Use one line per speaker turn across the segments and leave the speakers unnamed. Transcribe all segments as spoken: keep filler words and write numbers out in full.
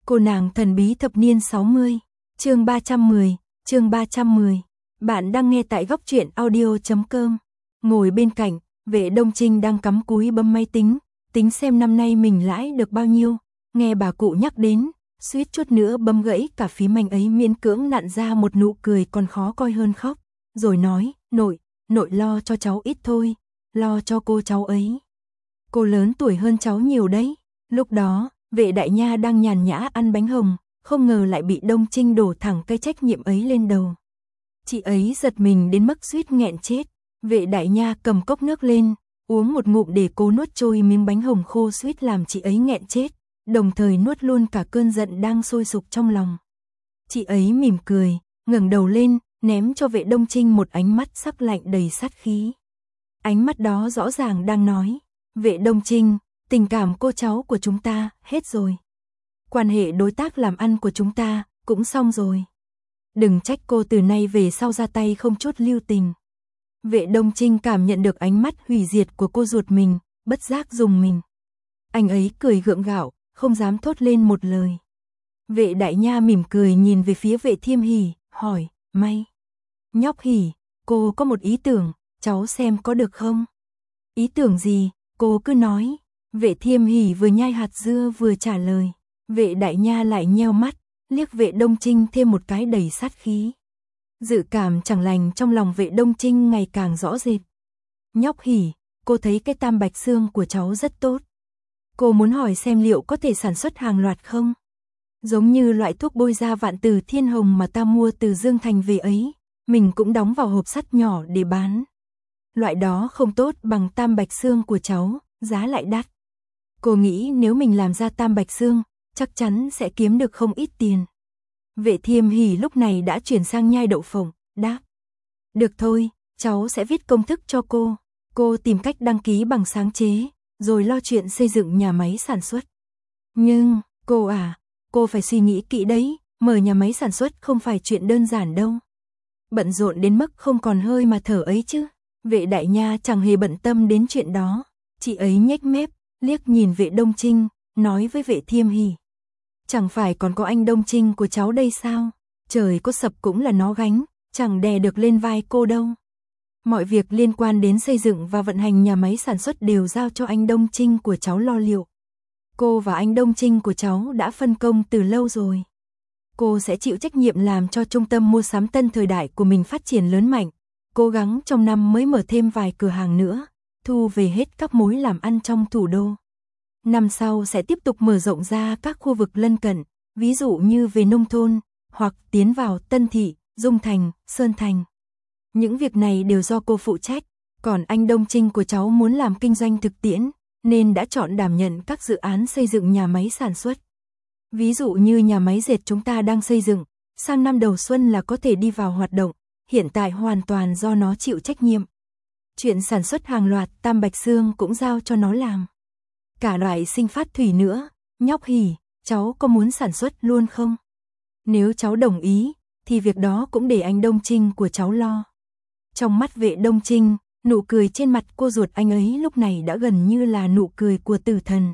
Cô nàng thần bí thập niên sáu mươi, chương ba trăm mười, chương ba trăm mười. Bạn đang nghe tại góc truyện audio chấm com. Ngồi bên cạnh, Vệ Đông Trinh đang cắm cúi bấm máy tính, tính xem năm nay mình lãi được bao nhiêu, nghe bà cụ nhắc đến, suýt chút nữa bấm gãy cả phím anh ấy miễn cưỡng nặn ra một nụ cười còn khó coi hơn khóc, rồi nói, nội, nội lo cho cháu ít thôi, lo cho cô cháu ấy. Cô lớn tuổi hơn cháu nhiều đấy. Lúc đó, Vệ Đại Nha đang nhàn nhã ăn bánh hồng, không ngờ lại bị Đông Trinh đổ thẳng cái trách nhiệm ấy lên đầu. Chị ấy giật mình đến mức suýt nghẹn chết. Vệ Đại Nha cầm cốc nước lên, uống một ngụm để cố nuốt trôi miếng bánh hồng khô suýt làm chị ấy nghẹn chết, đồng thời nuốt luôn cả cơn giận đang sôi sục trong lòng. Chị ấy mỉm cười, ngẩng đầu lên, ném cho Vệ Đông Trinh một ánh mắt sắc lạnh đầy sát khí. Ánh mắt đó rõ ràng đang nói, Vệ Đông Trinh, tình cảm cô cháu của chúng ta hết rồi. Quan hệ đối tác làm ăn của chúng ta cũng xong rồi. Đừng trách cô từ nay về sau ra tay không chút lưu tình. Vệ Đông Trinh cảm nhận được ánh mắt hủy diệt của cô ruột mình, bất giác rùng mình. Anh ấy cười gượng gạo, không dám thốt lên một lời. Vệ Đại Nha mỉm cười nhìn về phía Vệ Thiêm Hỉ, hỏi, may. Nhóc Hỉ, cô có một ý tưởng, cháu xem có được không? Ý tưởng gì, cô cứ nói. Vệ Thiêm Hỉ vừa nhai hạt dưa vừa trả lời. Vệ Đại Nha lại nheo mắt, liếc Vệ Đông Trinh thêm một cái đầy sát khí. Dự cảm chẳng lành trong lòng Vệ Đông Trinh ngày càng rõ rệt. Nhóc Hỉ, cô thấy cái tam bạch xương của cháu rất tốt. Cô muốn hỏi xem liệu có thể sản xuất hàng loạt không? Giống như loại thuốc bôi da vạn từ thiên hồng mà ta mua từ Dương Thành về ấy, mình cũng đóng vào hộp sắt nhỏ để bán. Loại đó không tốt bằng tam bạch xương của cháu, giá lại đắt. Cô nghĩ nếu mình làm ra tam bạch xương, chắc chắn sẽ kiếm được không ít tiền. Vệ Thiêm Hỉ lúc này đã chuyển sang nhai đậu phộng, đáp. Được thôi, cháu sẽ viết công thức cho cô. Cô tìm cách đăng ký bằng sáng chế, rồi lo chuyện xây dựng nhà máy sản xuất. Nhưng, cô à, cô phải suy nghĩ kỹ đấy, mở nhà máy sản xuất không phải chuyện đơn giản đâu. Bận rộn đến mức không còn hơi mà thở ấy chứ. Vệ Đại Nha chẳng hề bận tâm đến chuyện đó. Chị ấy nhếch mép, liếc nhìn Vệ Đông Trinh, nói với Vệ Thiêm Hỉ. Chẳng phải còn có anh Đông Trinh của cháu đây sao? Trời có sập cũng là nó gánh, chẳng đè được lên vai cô đâu. Mọi việc liên quan đến xây dựng và vận hành nhà máy sản xuất đều giao cho anh Đông Trinh của cháu lo liệu. Cô và anh Đông Trinh của cháu đã phân công từ lâu rồi. Cô sẽ chịu trách nhiệm làm cho trung tâm mua sắm Tân Thời Đại của mình phát triển lớn mạnh, cố gắng trong năm mới mở thêm vài cửa hàng nữa, thu về hết các mối làm ăn trong thủ đô. Năm sau sẽ tiếp tục mở rộng ra các khu vực lân cận, ví dụ như về nông thôn, hoặc tiến vào Tân Thị, Dung Thành, Sơn Thành. Những việc này đều do cô phụ trách, còn anh Đông Trinh của cháu muốn làm kinh doanh thực tiễn, nên đã chọn đảm nhận các dự án xây dựng nhà máy sản xuất. Ví dụ như nhà máy dệt chúng ta đang xây dựng, sang năm đầu xuân là có thể đi vào hoạt động, hiện tại hoàn toàn do nó chịu trách nhiệm. Chuyện sản xuất hàng loạt tam bạch xương cũng giao cho nó làm. Cả loại sinh phát thủy nữa, nhóc Hỉ, cháu có muốn sản xuất luôn không? Nếu cháu đồng ý, thì việc đó cũng để anh Đông Trinh của cháu lo. Trong mắt Vệ Đông Trinh, nụ cười trên mặt cô ruột anh ấy lúc này đã gần như là nụ cười của tử thần.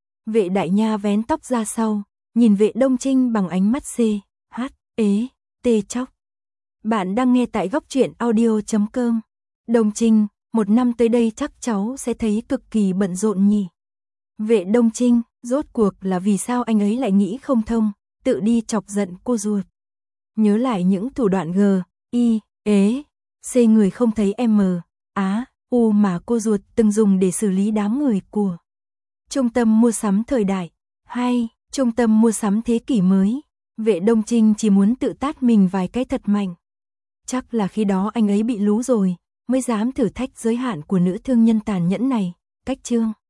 Vệ Đại Nha vén tóc ra sau, nhìn Vệ Đông Trinh bằng ánh mắt C, H, ế, tê chóc. Bạn đang nghe tại góc truyện audio chấm com. Đông Trinh, một năm tới đây chắc cháu sẽ thấy cực kỳ bận rộn nhỉ. Vệ Đông Trinh, rốt cuộc là vì sao anh ấy lại nghĩ không thông, tự đi chọc giận cô ruột. Nhớ lại những thủ đoạn G, I, ế, C người không thấy M, Á, U mà cô ruột từng dùng để xử lý đám người của Trung tâm mua sắm thời đại, hay Trung tâm mua sắm thế kỷ mới. Vệ Đông Trinh chỉ muốn tự tát mình vài cái thật mạnh. Chắc là khi đó anh ấy bị lú rồi, mới dám thử thách giới hạn của nữ thương nhân tàn nhẫn này, cách chương.